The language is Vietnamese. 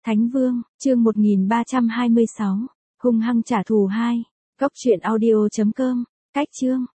Thánh Vương, chương 1326, hung hăng trả thù 2. Góc truyện audio.com, cách chương.